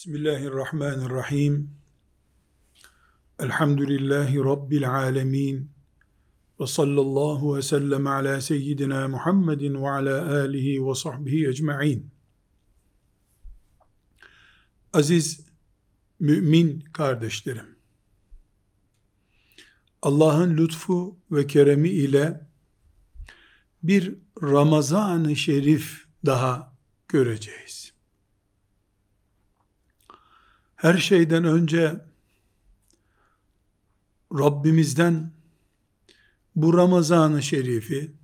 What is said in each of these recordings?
Bismillahirrahmanirrahim. Elhamdülillahi Rabbil alemin. Ve sallallahu ve sellem ala seyyidina Muhammedin ve ala alihi ve sahbihi ecma'in. Aziz mümin kardeşlerim, Allah'ın lütfu ve keremi ile bir Ramazan-ı Şerif daha göreceğiz. Her şeyden önce Rabbimizden bu Ramazan-ı Şerif'i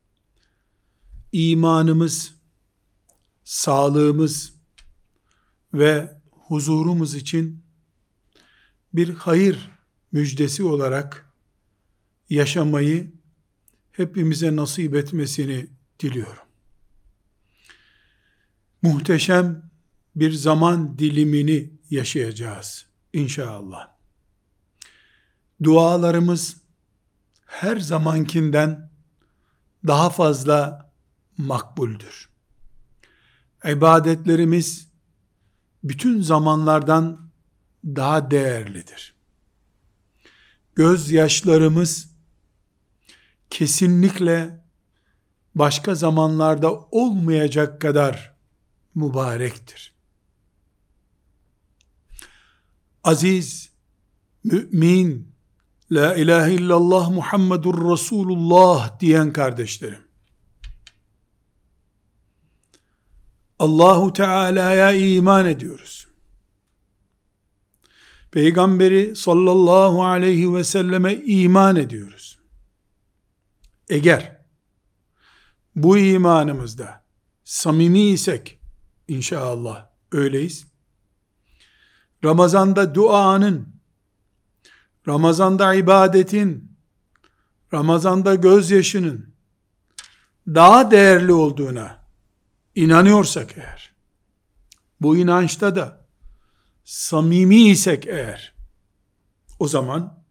imanımız, sağlığımız ve huzurumuz için bir hayır müjdesi olarak yaşamayı hepimize nasip etmesini diliyorum. Muhteşem bir zaman dilimini yaşayacağız inşallah. Dualarımız her zamankinden daha fazla makbuldür. İbadetlerimiz bütün zamanlardan daha değerlidir. Gözyaşlarımız kesinlikle başka zamanlarda olmayacak kadar mübarektir. Aziz, mümin, La ilahe illallah Muhammedur Resulullah diyen kardeşlerim, Allahu Teala'ya iman ediyoruz. Peygamberi sallallahu aleyhi ve selleme iman ediyoruz. Eğer bu imanımızda samimi isek, inşallah öyleyiz, Ramazanda duanın, Ramazanda ibadetin, Ramazanda gözyaşının daha değerli olduğuna inanıyorsak eğer, bu inançta da samimi isek eğer, o zaman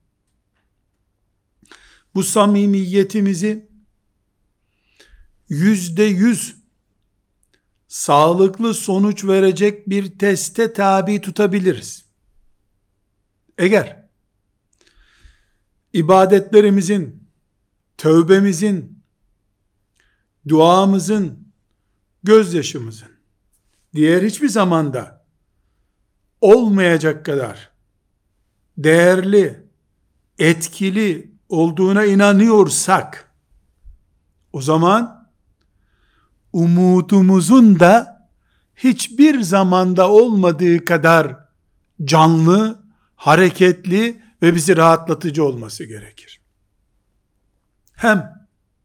bu samimiyetimizi %100 sağlıklı sonuç verecek bir teste tabi tutabiliriz. Eğer ibadetlerimizin, tövbemizin, duamızın, gözyaşımızın diğer hiçbir zamanda olmayacak kadar değerli, etkili olduğuna inanıyorsak, o zaman umudumuzun da hiçbir zamanda olmadığı kadar canlı, hareketli ve bizi rahatlatıcı olması gerekir. Hem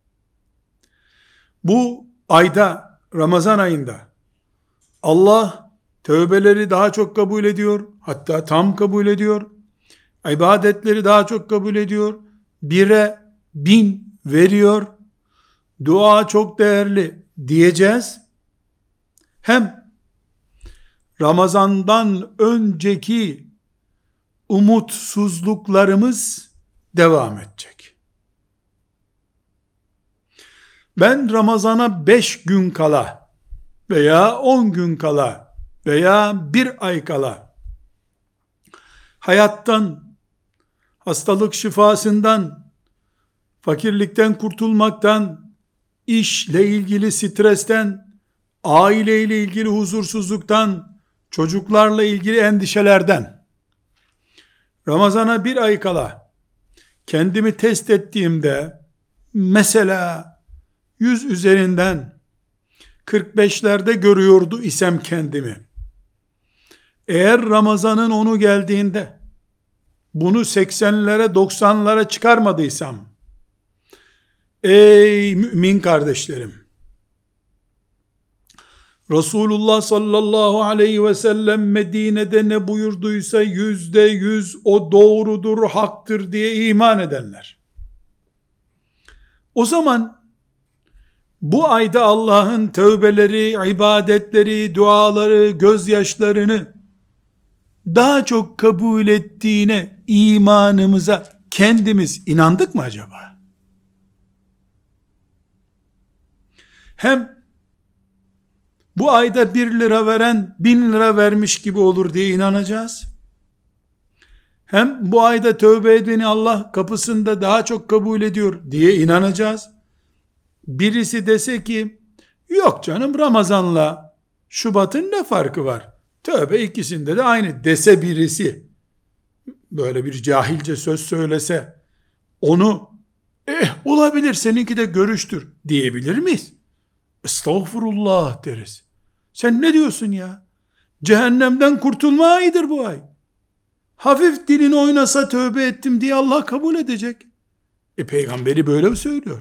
bu ayda, Ramazan ayında Allah tövbeleri daha çok kabul ediyor, hatta tam kabul ediyor, ibadetleri daha çok kabul ediyor, 1'e 1000 veriyor, dua çok değerli diyeceğiz. Hem Ramazan'dan önceki umutsuzluklarımız devam edecek. Ben Ramazan'a 5 gün kala veya 10 gün kala veya 1 ay kala hayattan, hastalık şifasından, fakirlikten kurtulmaktan, işle ilgili stresten, aileyle ilgili huzursuzluktan, çocuklarla ilgili endişelerden, Ramazan'a 1 ay kala kendimi test ettiğimde mesela 100 üzerinden 45'lerde görüyordu isem kendimi, eğer Ramazan'ın 10'u geldiğinde bunu 80'lere 90'lara çıkarmadıysam, ey mümin kardeşlerim, Resulullah sallallahu aleyhi ve sellem Medine'de ne buyurduysa %100 o doğrudur, haktır diye iman edenler. O zaman bu ayda Allah'ın tövbeleri, ibadetleri, duaları, gözyaşlarını daha çok kabul ettiğine imanımıza kendimiz inandık mı acaba? Hem bu ayda 1 lira veren 1000 lira vermiş gibi olur diye inanacağız. Hem bu ayda tövbe edeni Allah kapısında daha çok kabul ediyor diye inanacağız. Birisi dese ki yok canım, Ramazan'la Şubat'ın ne farkı var? Tövbe ikisinde de aynı dese birisi, böyle bir cahilce söz söylese, onu olabilir, seninki de görüştür diyebilir miyiz? Estağfurullah deriz. Sen ne diyorsun ya? Cehennemden kurtulma ayıdır bu ay. Hafif dilin oynasa tövbe ettim diye Allah kabul edecek. Peygamberi böyle mi söylüyor?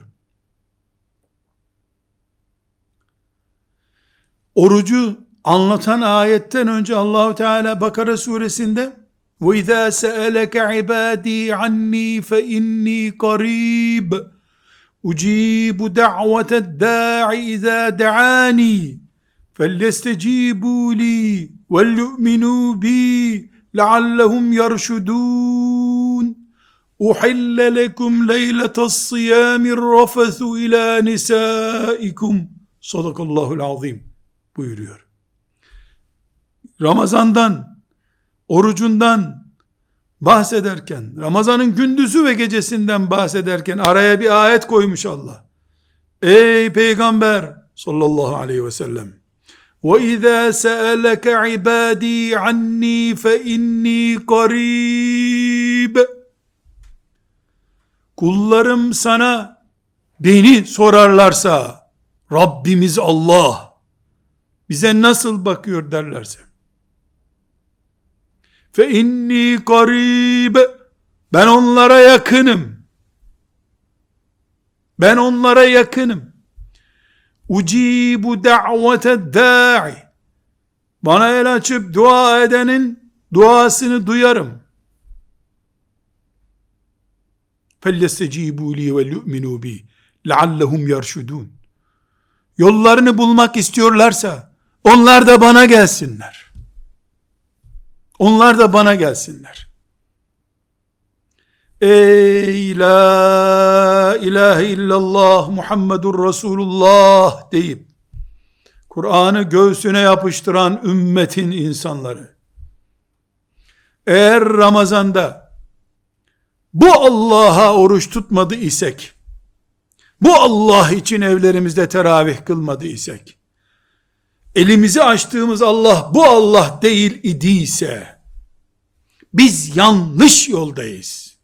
Orucu anlatan ayetten önce Allahu Teala Bakara suresinde ve izâ se'eleke ibâdî annî fe innî qarîb ucibu da'veted dâ'i izâ da'ânî felyestecîbû lî vel yu'minû bî leallehum yerşudûn uhille lekum leyletas siyâmir rafethu ilâ nisâikum sadakallahul azîm buyuruyor. Ramazan'dan, orucundan bahsederken, Ramazan'ın gündüzü ve gecesinden bahsederken araya bir ayet koymuş Allah. Ey Peygamber sallallahu aleyhi ve sellem, وَاِذَا سَأَلَكَ عِبَادِي عَنِّي فَاِنِّي قَرِيبٌ. Kullarım sana beni sorarlarsa, Rabbimiz Allah bize nasıl bakıyor derlerse, fe inni qarib, ben onlara yakınım. Ben onlara yakınım. Ucibu da'vete da'i, bana el açıp dua edenin duasını duyarım. Felyestecibu li ve yu'minu bi leallehum yerşudun. Yollarını bulmak istiyorlarsa onlar da bana gelsinler. Onlar da bana gelsinler. Ey la ilahe illallah Muhammedur Resulullah deyip Kur'an'ı göğsüne yapıştıran ümmetin insanları, eğer Ramazan'da bu Allah'a oruç tutmadı isek, bu Allah için evlerimizde teravih kılmadı isek, elimizi açtığımız Allah bu Allah değil idiyse, biz yanlış yoldayız.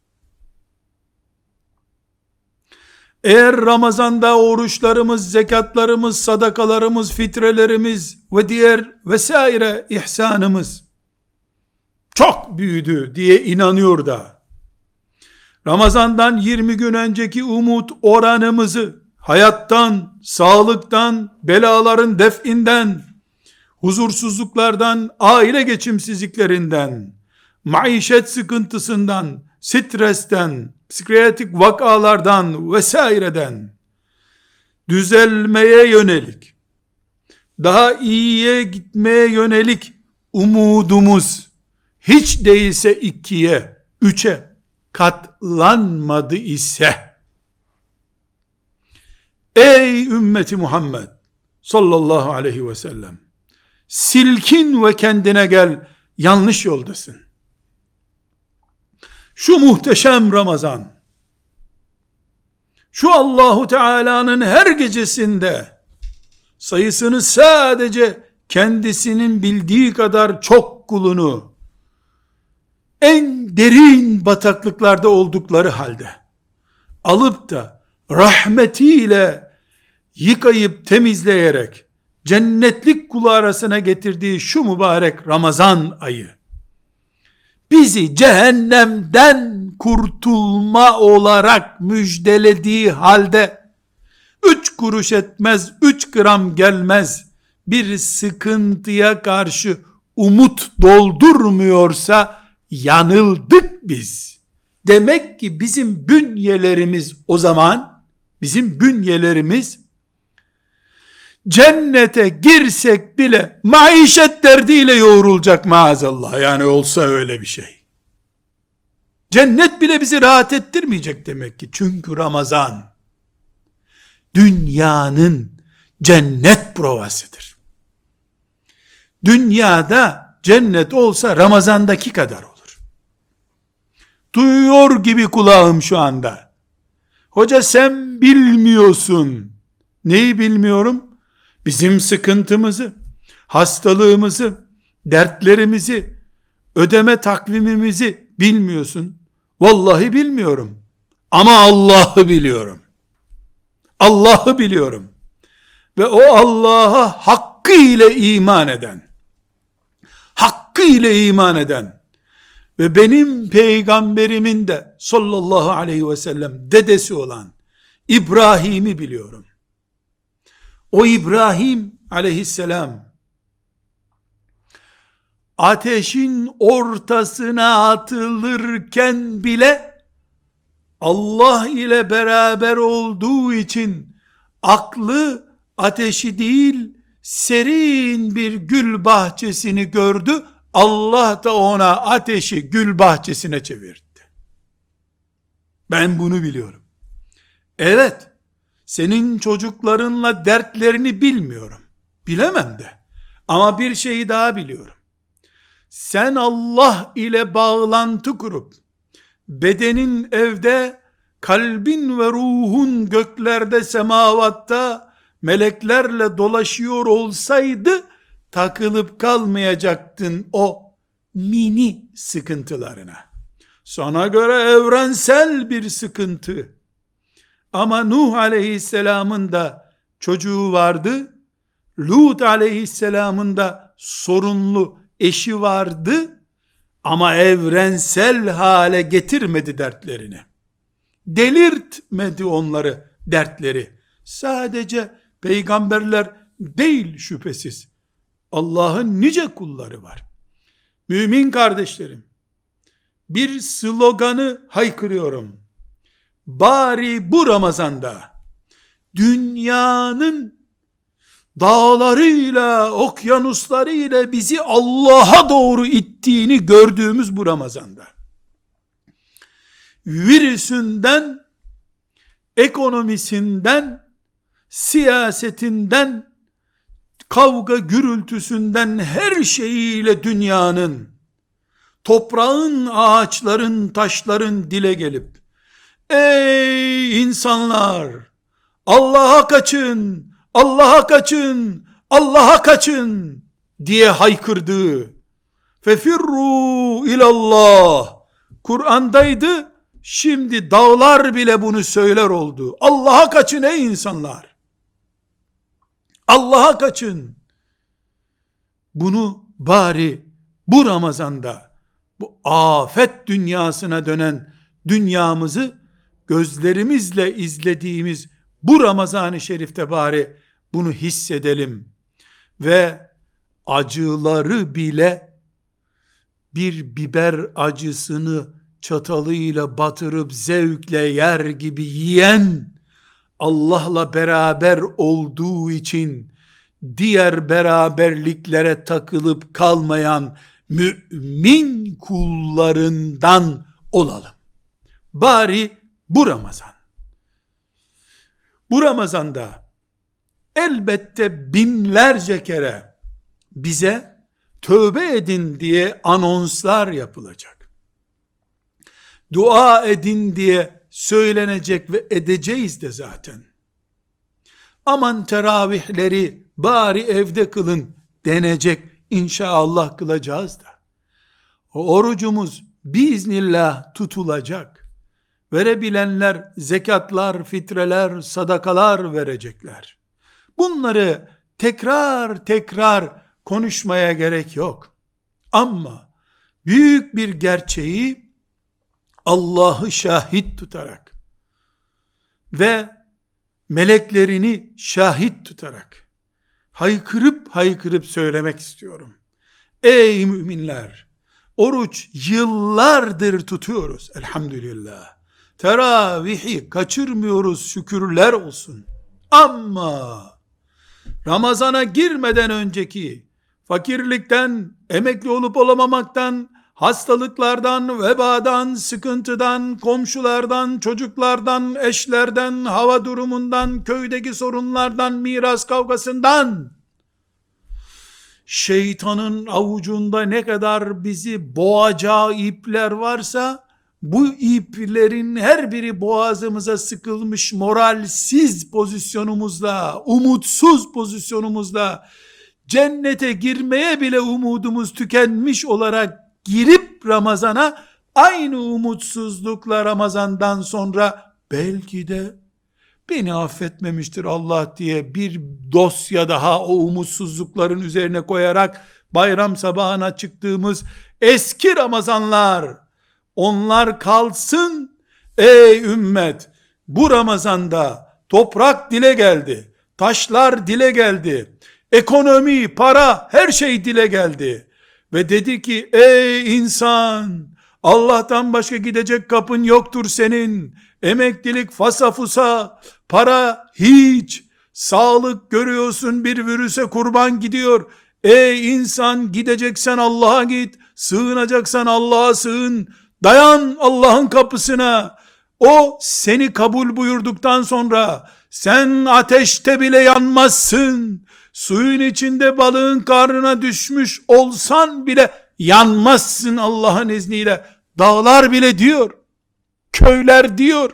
Eğer Ramazan'da oruçlarımız, zekatlarımız, sadakalarımız, fitrelerimiz ve diğer vesaire ihsanımız çok büyüdü diye inanıyor da, Ramazan'dan 20 gün önceki umut oranımızı hayattan, sağlıktan, belaların definden, huzursuzluklardan, aile geçimsizliklerinden, maişet sıkıntısından, stresten, psikiyatrik vakalardan vesaireden düzelmeye yönelik, daha iyiye gitmeye yönelik umudumuz hiç değilse 2'ye, 3'e katlanmadı ise, ey ümmeti Muhammed sallallahu aleyhi ve sellem, silkin ve kendine gel, yanlış yoldasın. Şu muhteşem Ramazan, şu Allahu Teala'nın her gecesinde sayısını sadece kendisinin bildiği kadar çok kulunu en derin bataklıklarda oldukları halde alıp da rahmetiyle yıkayıp temizleyerek cennetlik kulu arasına getirdiği şu mübarek Ramazan ayı bizi cehennemden kurtulma olarak müjdelediği halde 3 kuruş etmez, 3 gram gelmez bir sıkıntıya karşı umut doldurmuyorsa yanıldık biz. Demek ki bizim bünyelerimiz o zaman, bizim bünyelerimiz cennete girsek bile maişet derdiyle yoğrulacak maazallah. Yani olsa öyle bir şey. Cennet bile bizi rahat ettirmeyecek demek ki. Çünkü Ramazan dünyanın cennet provasıdır. Dünyada cennet olsa Ramazan'daki kadar olur. Duyuyor gibi kulağım şu anda. Hoca sen bilmiyorsun. Neyi bilmiyorum? Bizim sıkıntımızı, hastalığımızı, dertlerimizi, ödeme takvimimizi bilmiyorsun. Vallahi bilmiyorum. Ama Allah'ı biliyorum. Allah'ı biliyorum. Ve o Allah'a hakkıyla iman eden, hakkıyla iman eden ve benim peygamberimin de sallallahu aleyhi ve sellem dedesi olan İbrahim'i biliyorum. O İbrahim aleyhisselam ateşin ortasına atılırken bile Allah ile beraber olduğu için aklı ateşi değil serin bir gül bahçesini gördü. Allah da ona ateşi gül bahçesine çevirdi. Ben bunu biliyorum. Evet, senin çocuklarınla dertlerini bilmiyorum. Bilemem de. Ama bir şeyi daha biliyorum. Sen Allah ile bağlantı kurup, bedenin evde, kalbin ve ruhun göklerde, semavatta, meleklerle dolaşıyor olsaydı, takılıp kalmayacaktın o mini sıkıntılarına. Sana göre evrensel bir sıkıntı. Ama Nuh aleyhisselamın da çocuğu vardı. Lut aleyhisselamın da sorunlu eşi vardı. Ama evrensel hale getirmedi dertlerini. Delirtmedi onları, dertleri. Sadece peygamberler değil şüphesiz. Allah'ın nice kulları var. Mümin kardeşlerim, bir sloganı haykırıyorum. Bari bu Ramazan'da dünyanın dağlarıyla, okyanuslarıyla bizi Allah'a doğru ittiğini gördüğümüz bu Ramazan'da, virüsünden, ekonomisinden, siyasetinden, kavga gürültüsünden, her şeyiyle dünyanın, toprağın, ağaçların, taşların dile gelip, ey insanlar, Allah'a kaçın, Allah'a kaçın, Allah'a kaçın diye haykırdığı, fefirru ilallah, Kur'an'daydı, şimdi dağlar bile bunu söyler oldu. Allah'a kaçın ey insanlar, Allah'a kaçın. Bunu bari bu Ramazan'da, bu afet dünyasına dönen dünyamızı gözlerimizle izlediğimiz bu Ramazan-ı Şerif'te bari bunu hissedelim ve acıları bile, bir biber acısını çatalıyla batırıp zevkle yer gibi yiyen, Allah'la beraber olduğu için diğer beraberliklere takılıp kalmayan mümin kullarından olalım. Bari bu Ramazan. Bu Ramazanda elbette binlerce kere bize tövbe edin diye anonslar yapılacak. Dua edin diye söylenecek ve edeceğiz de zaten. Aman teravihleri bari evde kılın denecek, inşallah kılacağız da. O orucumuz biiznillah tutulacak. Verebilenler zekatlar, fitreler, sadakalar verecekler. Bunları tekrar tekrar konuşmaya gerek yok. Ama büyük bir gerçeği Allah'ı şahit tutarak ve meleklerini şahit tutarak haykırıp haykırıp söylemek istiyorum. Ey müminler! Oruç yıllardır tutuyoruz elhamdülillah. Teravihi kaçırmıyoruz, şükürler olsun. Ama Ramazana girmeden önceki fakirlikten, emekli olup olamamaktan, hastalıklardan, vebadan, sıkıntıdan, komşulardan, çocuklardan, eşlerden, hava durumundan, köydeki sorunlardan, miras kavgasından, şeytanın avucunda ne kadar bizi boğacağı ipler varsa, bu iplerin her biri boğazımıza sıkılmış moralsiz pozisyonumuzla, umutsuz pozisyonumuzla, cennete girmeye bile umudumuz tükenmiş olarak girip Ramazan'a, aynı umutsuzlukla Ramazan'dan sonra belki de beni affetmemiştir Allah diye bir dosya daha o umutsuzlukların üzerine koyarak bayram sabahına çıktığımız eski Ramazanlar, onlar kalsın. Ey ümmet, bu Ramazan'da toprak dile geldi, taşlar dile geldi, ekonomi, para, her şey dile geldi ve dedi ki ey insan, Allah'tan başka gidecek kapın yoktur senin. Emeklilik fasafusa, para hiç, sağlık görüyorsun bir virüse kurban gidiyor. Ey insan, gideceksen Allah'a git, sığınacaksan Allah'a sığın, dayan Allah'ın kapısına. O seni kabul buyurduktan sonra sen ateşte bile yanmazsın. Suyun içinde balığın karnına düşmüş olsan bile yanmazsın Allah'ın izniyle. Dağlar bile diyor, köyler diyor,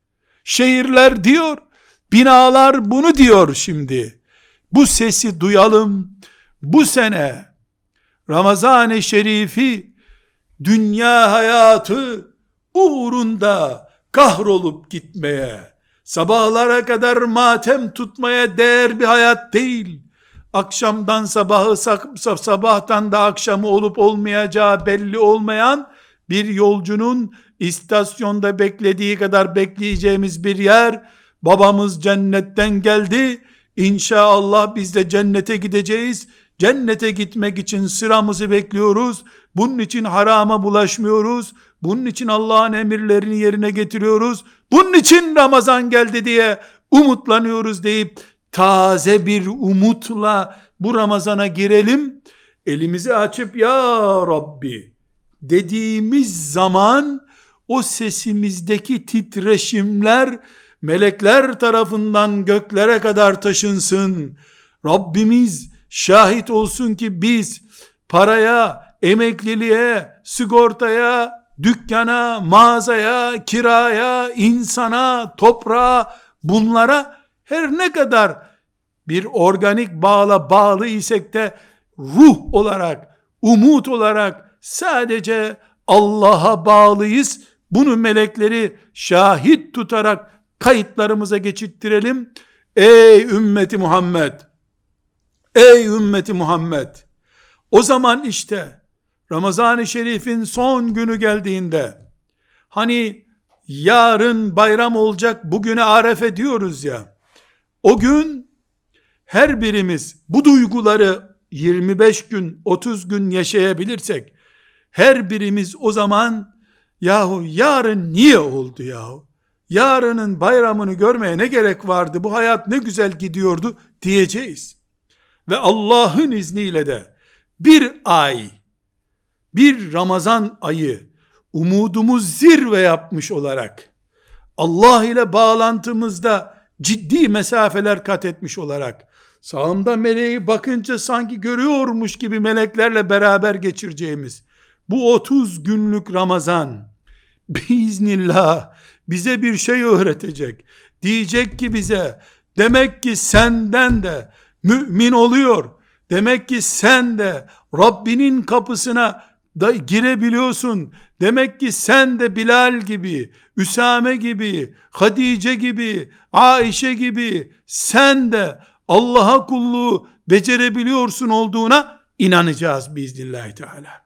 şehirler diyor, binalar bunu diyor şimdi. Bu sesi duyalım. Bu sene Ramazan-ı Şerif'i dünya hayatı uğrunda kahrolup gitmeye, sabahlara kadar matem tutmaya değer bir hayat değil. Akşamdan sabahı, sabahtan da akşamı olup olmayacağı belli olmayan bir yolcunun istasyonda beklediği kadar bekleyeceğimiz bir yer. Babamız cennetten geldi. İnşallah biz de cennete gideceğiz. Cennete gitmek için sıramızı bekliyoruz. Bunun için harama bulaşmıyoruz. Bunun için Allah'ın emirlerini yerine getiriyoruz. Bunun için Ramazan geldi diye umutlanıyoruz deyip taze bir umutla bu Ramazan'a girelim. Elimizi açıp ya Rabbi dediğimiz zaman o sesimizdeki titreşimler melekler tarafından göklere kadar taşınsın. Rabbimiz şahit olsun ki biz paraya, emekliliğe, sigortaya, dükkana, mağazaya, kiraya, insana, toprağa, bunlara her ne kadar bir organik bağla bağlı isek de ruh olarak, umut olarak sadece Allah'a bağlıyız. Bunu melekleri şahit tutarak kayıtlarımıza geçirttirelim. Ey ümmeti Muhammed! Ey ümmeti Muhammed! O zaman işte Ramazan-ı Şerif'in son günü geldiğinde, hani yarın bayram olacak, bugüne Arefe diyoruz ya, o gün her birimiz bu duyguları 25 gün, 30 gün yaşayabilirsek, her birimiz o zaman yahu yarın niye oldu yahu? Yarının bayramını görmeye ne gerek vardı? Bu hayat ne güzel gidiyordu diyeceğiz. Ve Allah'ın izniyle de bir ay, bir Ramazan ayı umudumuz zirve yapmış olarak, Allah ile bağlantımızda ciddi mesafeler kat etmiş olarak, sağımda meleği bakınca sanki görüyormuş gibi meleklerle beraber geçireceğimiz bu 30 günlük Ramazan biiznillah bize bir şey öğretecek. Diyecek ki bize, demek ki senden de mümin oluyor. Demek ki sen de Rabbinin kapısına da girebiliyorsun. Demek ki sen de Bilal gibi, Üsame gibi, Hadice gibi, Aişe gibi sen de Allah'a kulluğu becerebiliyorsun olduğuna inanacağız biiznillahü teala.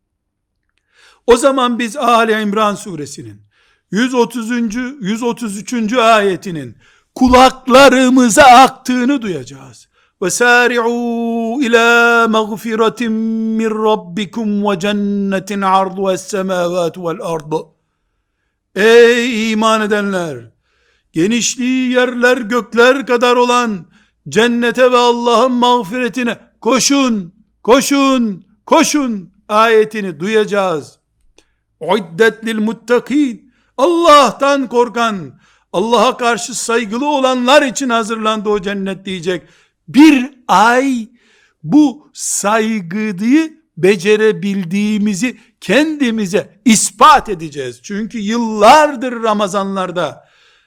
O zaman biz Ali İmran suresinin 130. 133. ayetinin kulaklarımıza aktığını duyacağız. وَسَارِعُوا إِلَى مَغْفِرَةٍ مِّنْ رَبِّكُمْ وَجَنَّةٍ عَرْضُهَا السَّمَاوَاتُ وَالْأَرْضُ. Ey iman edenler! Genişliği yerler gökler kadar olan cennete ve Allah'ın mağfiretine koşun, koşun, koşun ayetini duyacağız. Uiddet lil muttakin. Allah'tan korkan, Allah'a karşı saygılı olanlar için hazırlandı o cennet diyecek. Bir ay bu saygıyı becerebildiğimizi kendimize ispat edeceğiz. Çünkü yıllardır Ramazanlarda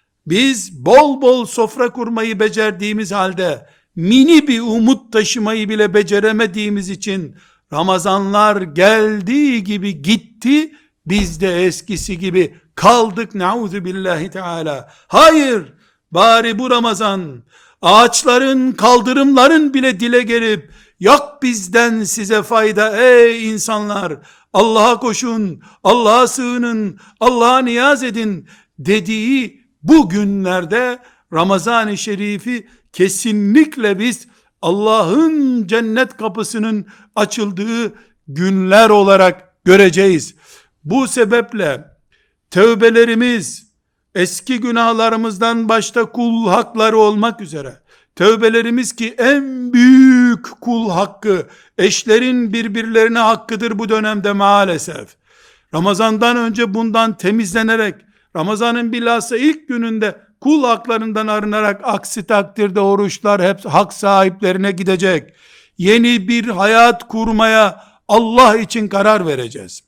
biz bol bol sofra kurmayı becerdiğimiz halde mini bir umut taşımayı bile beceremediğimiz için Ramazanlar geldiği gibi gitti, biz de eskisi gibi kaldık, nauzu billahi teala. Hayır, bari bu Ramazan ağaçların, kaldırımların bile dile gelip yok bizden size fayda ey insanlar, Allah'a koşun, Allah'a sığının, Allah'a niyaz edin dediği bu günlerde Ramazan-ı Şerif'i kesinlikle biz Allah'ın cennet kapısının açıldığı günler olarak göreceğiz. Bu sebeple tövbelerimiz, eski günahlarımızdan başta kul hakları olmak üzere, tövbelerimiz ki en büyük kul hakkı, eşlerin birbirlerine hakkıdır bu dönemde maalesef. Ramazandan önce bundan temizlenerek, Ramazanın bilhassa ilk gününde kul haklarından arınarak, aksi takdirde oruçlar hep hak sahiplerine gidecek. Yeni bir hayat kurmaya Allah için karar vereceğiz.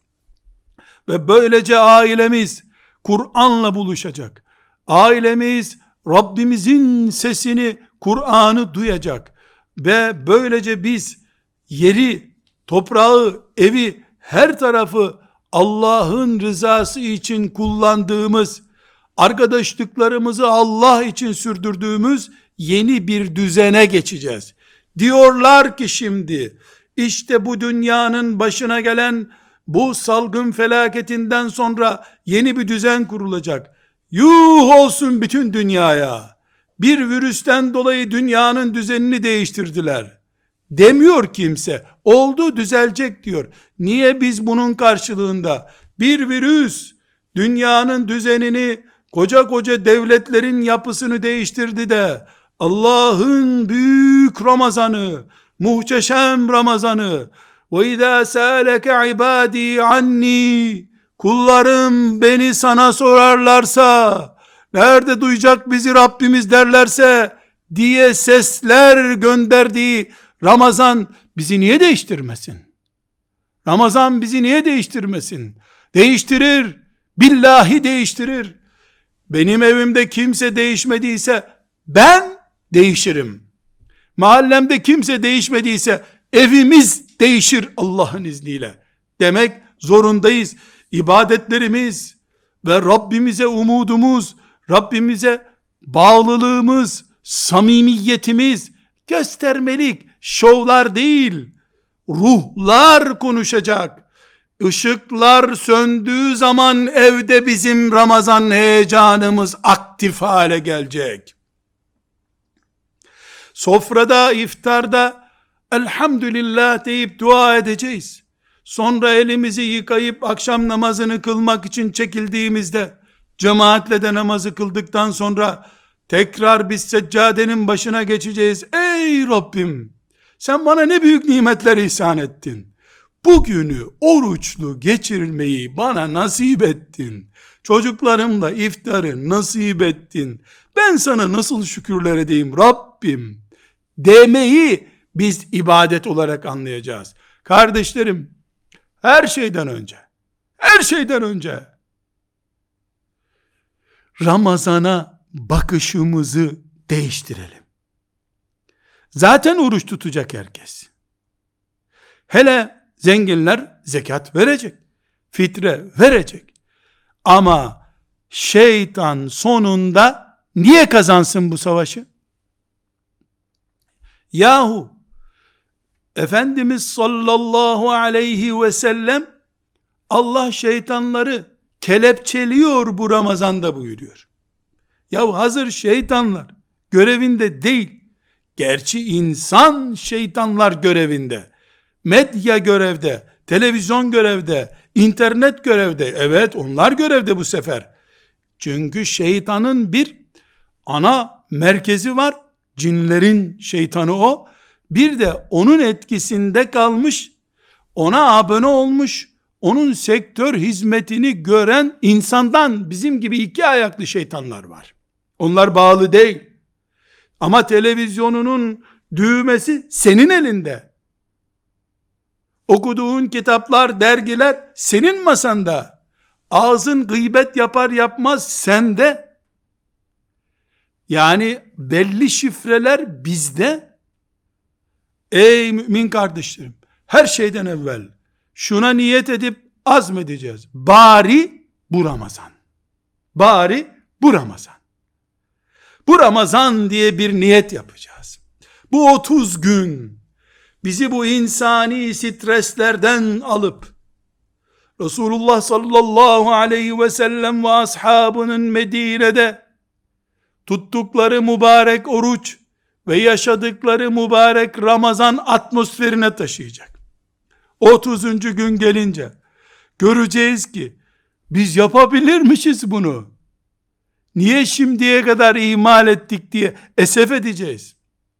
Ve böylece ailemiz Kur'an'la buluşacak. Ailemiz Rabbimizin sesini, Kur'an'ı duyacak. Ve böylece biz yeri, toprağı, evi, her tarafı Allah'ın rızası için kullandığımız, arkadaşlıklarımızı Allah için sürdürdüğümüz yeni bir düzene geçeceğiz. Diyorlar ki şimdi, işte bu dünyanın başına gelen bu salgın felaketinden sonra yeni bir düzen kurulacak. Yuh olsun bütün dünyaya. Bir virüsten dolayı dünyanın düzenini değiştirdiler demiyor kimse. Oldu, düzelecek diyor. Niye biz bunun karşılığında bir virüs dünyanın düzenini, koca koca devletlerin yapısını değiştirdi de Allah'ın büyük Ramazanı, muhteşem Ramazanı, ve izâ sâleke ibâdî annî, kullarım beni sana sorarlarsa, nerede duyacak bizi Rabbimiz derlerse diye sesler gönderdiği Ramazan bizi niye değiştirmesin? Ramazan bizi niye değiştirmesin? Değiştirir. Billahi değiştirir. Benim evimde kimse değişmediyse ben değişirim. Mahallemde kimse değişmediyse evimiz değişir Allah'ın izniyle demek zorundayız. İbadetlerimiz ve Rabbimize umudumuz, Rabbimize bağlılığımız, samimiyetimiz göstermelik, şovlar değil, ruhlar konuşacak. Işıklar söndüğü zaman evde bizim Ramazan heyecanımız aktif hale gelecek. Sofrada, iftarda elhamdülillah deyip dua edeceğiz. Sonra elimizi yıkayıp akşam namazını kılmak için çekildiğimizde, cemaatle de namazı kıldıktan sonra tekrar biz seccadenin başına geçeceğiz. Ey Rabbim, sen bana ne büyük nimetler ihsan ettin. Bugünü oruçlu geçirmeyi bana nasip ettin. Çocuklarımla iftarı nasip ettin. Ben sana nasıl şükürler edeyim Rabbim demeyi biz ibadet olarak anlayacağız. Kardeşlerim, her şeyden önce Ramazana bakışımızı değiştirelim. Zaten oruç tutacak herkes. Hele zenginler zekat verecek, fitre verecek. Ama şeytan sonunda niye kazansın bu savaşı? Yahu Efendimiz sallallahu aleyhi ve sellem Allah şeytanları kelepçeliyor bu Ramazan'da buyuruyor. Ya hazır şeytanlar görevinde değil, gerçi insan şeytanlar görevinde, medya görevde, televizyon görevde, internet görevde, evet onlar görevde bu sefer. Çünkü şeytanın bir ana merkezi var, cinlerin şeytanı o, bir de onun etkisinde kalmış, ona abone olmuş, onun sektör hizmetini gören insandan bizim gibi iki ayaklı şeytanlar var. Onlar bağlı değil. Ama televizyonunun düğmesi senin elinde. okuduğun kitaplar, dergiler senin masanda. Ağzın gıybet yapar yapmaz sende. Yani belli şifreler bizde. Ey mümin kardeşlerim, her şeyden evvel şuna niyet edip azmedeceğiz. Bari bu Ramazan. Bari bu Ramazan. Bu Ramazan diye bir niyet yapacağız. Bu 30 gün bizi bu insani streslerden alıp Resulullah sallallahu aleyhi ve sellem ve ashabının Medine'de tuttukları mübarek oruç ve yaşadıkları mübarek Ramazan atmosferine taşıyacak. 30. gün gelince göreceğiz ki biz yapabilirmişiz bunu. Niye şimdiye kadar ihmal ettik diye esef edeceğiz.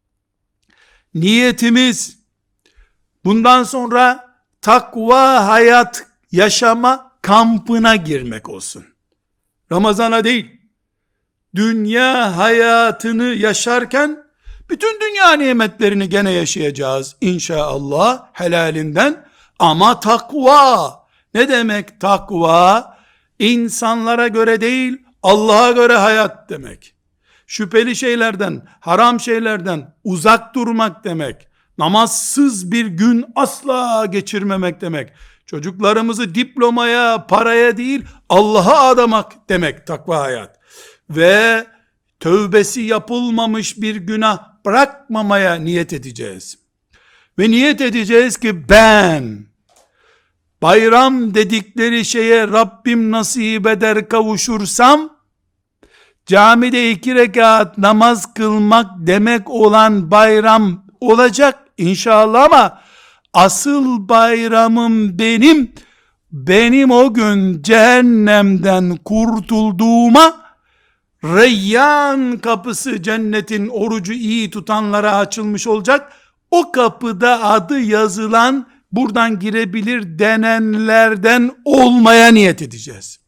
Niyetimiz bundan sonra takva hayat yaşama kampına girmek olsun. Ramazana değil, dünya hayatını yaşarken bütün dünya nimetlerini gene yaşayacağız inşallah helalinden. Ama takva, ne demek takva? İnsanlara göre değil, Allah'a göre hayat demek. Şüpheli şeylerden, haram şeylerden uzak durmak demek. Namazsız bir gün asla geçirmemek demek. Çocuklarımızı diplomaya, paraya değil, Allah'a adamak demek takva hayat. Ve tövbesi yapılmamış bir günah bırakmamaya niyet edeceğiz. Ve niyet edeceğiz ki ben bayram dedikleri şeye Rabbim nasip eder kavuşursam, camide 2 rekat namaz kılmak demek olan bayram olacak inşallah, ama asıl bayramım benim o gün cehennemden kurtulduğuma, Reyyan kapısı, cennetin orucu iyi tutanlara açılmış olacak. O kapıda adı yazılan, buradan girebilir denenlerden olmaya niyet edeceğiz.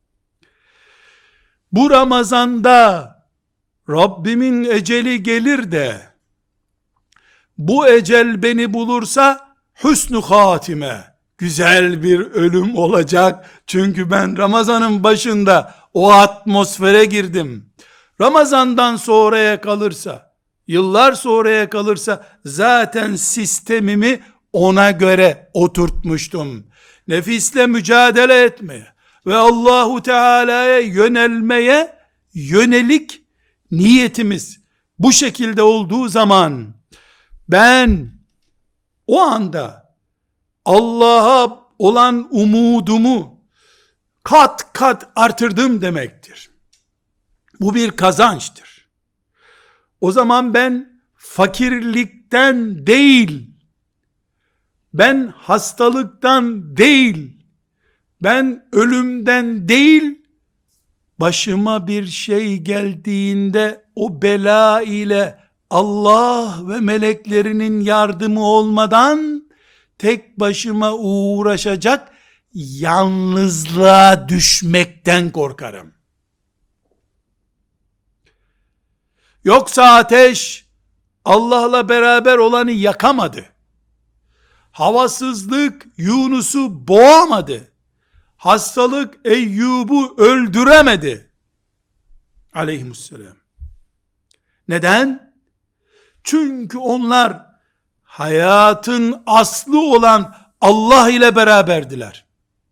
Bu Ramazan'da Rabbimin eceli gelir de bu ecel beni bulursa hüsnü hatime, güzel bir ölüm olacak. Çünkü ben Ramazan'ın başında o atmosfere girdim. Ramazan'dan sonraya kalırsa, yıllar sonraya kalırsa zaten sistemimi ona göre oturtmuştum. Nefisle mücadele etmeye ve Allahu Teala'ya yönelmeye yönelik niyetimiz bu şekilde olduğu zaman, ben o anda Allah'a olan umudumu kat kat artırdım demektir. Bu bir kazançtır. O zaman ben fakirlikten değil, ben hastalıktan değil, ben ölümden değil, başıma bir şey geldiğinde o bela ile Allah ve meleklerinin yardımı olmadan tek başıma uğraşacak yalnızlığa düşmekten korkarım. Yoksa ateş Allah'la beraber olanı yakamadı. Havasızlık Yunus'u boğamadı. Hastalık Eyyub'u öldüremedi. Aleyhisselam. Neden? Çünkü onlar hayatın aslı olan Allah ile beraberdiler.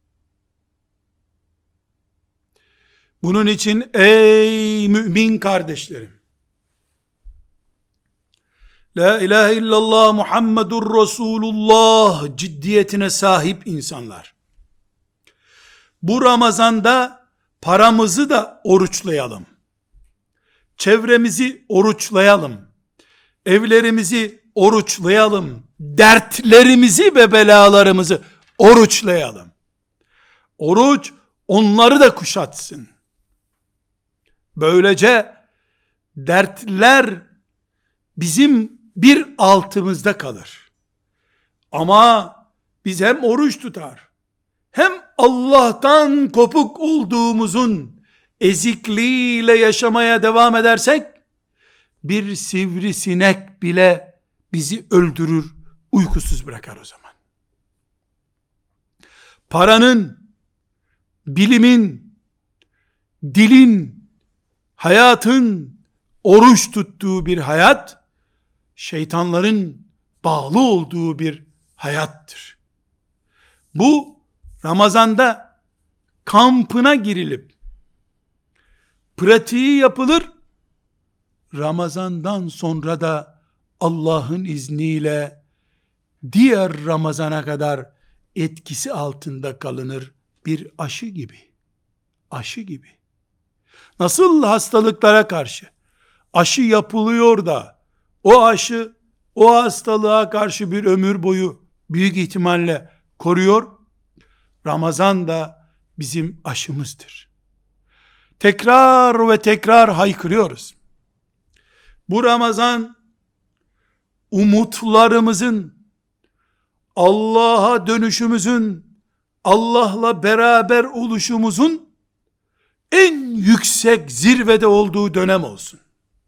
Bunun için ey mümin kardeşlerim, La ilahe illallah Muhammedur Resulullah ciddiyetine sahip insanlar, bu Ramazan'da paramızı da oruçlayalım, çevremizi oruçlayalım, evlerimizi oruçlayalım, dertlerimizi ve belalarımızı oruçlayalım. Oruç onları da kuşatsın. Böylece dertler bizim bir altımızda kalır. Ama biz hem oruç tutar, hem Allah'tan kopuk olduğumuzun ezikliğiyle yaşamaya devam edersek, bir sivrisinek bile bizi öldürür, uykusuz bırakar o zaman. paranın, bilimin, dilin, hayatın oruç tuttuğu bir hayat, şeytanların bağlı olduğu bir hayattır. Bu Ramazan'da kampına girilip pratiği yapılır. Ramazan'dan sonra da Allah'ın izniyle diğer Ramazan'a kadar etkisi altında kalınır. Bir aşı gibi. Aşı gibi. Nasıl hastalıklara karşı aşı yapılıyor da o aşı o hastalığa karşı bir ömür boyu büyük ihtimalle koruyor. Ramazan da bizim aşımızdır. Tekrar ve tekrar haykırıyoruz. Bu Ramazan umutlarımızın, Allah'a dönüşümüzün, Allah'la beraber oluşumuzun en yüksek zirvede olduğu dönem olsun.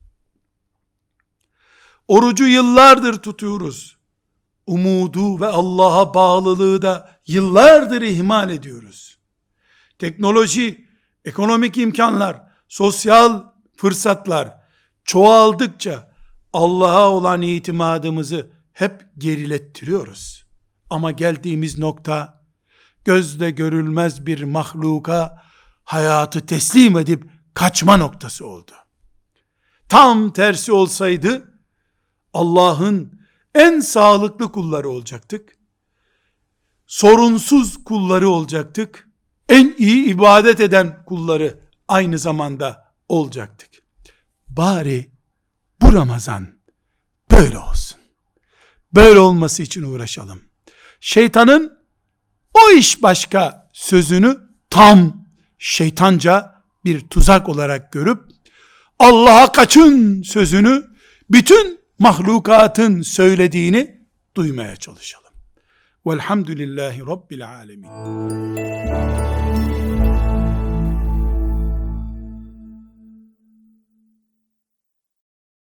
Orucu yıllardır tutuyoruz. Umudu ve Allah'a bağlılığı da yıllardır ihmal ediyoruz. Teknoloji, ekonomik imkanlar, sosyal fırsatlar çoğaldıkça Allah'a olan itimadımızı hep gerilettiriyoruz. Ama geldiğimiz nokta, gözle görülmez bir mahluka hayatı teslim edip kaçma noktası oldu. Tam tersi olsaydı Allah'ın en sağlıklı kulları olacaktık. Sorunsuz kulları olacaktık. En iyi ibadet eden kulları aynı zamanda olacaktık. Bari bu Ramazan böyle olsun. Böyle olması için uğraşalım. Şeytanın o iş başka sözünü tam şeytanca bir tuzak olarak görüp Allah'a kaçın sözünü bütün mahlukatın söylediğini duymaya çalışalım. Velhamdülillahi Rabbil alemin.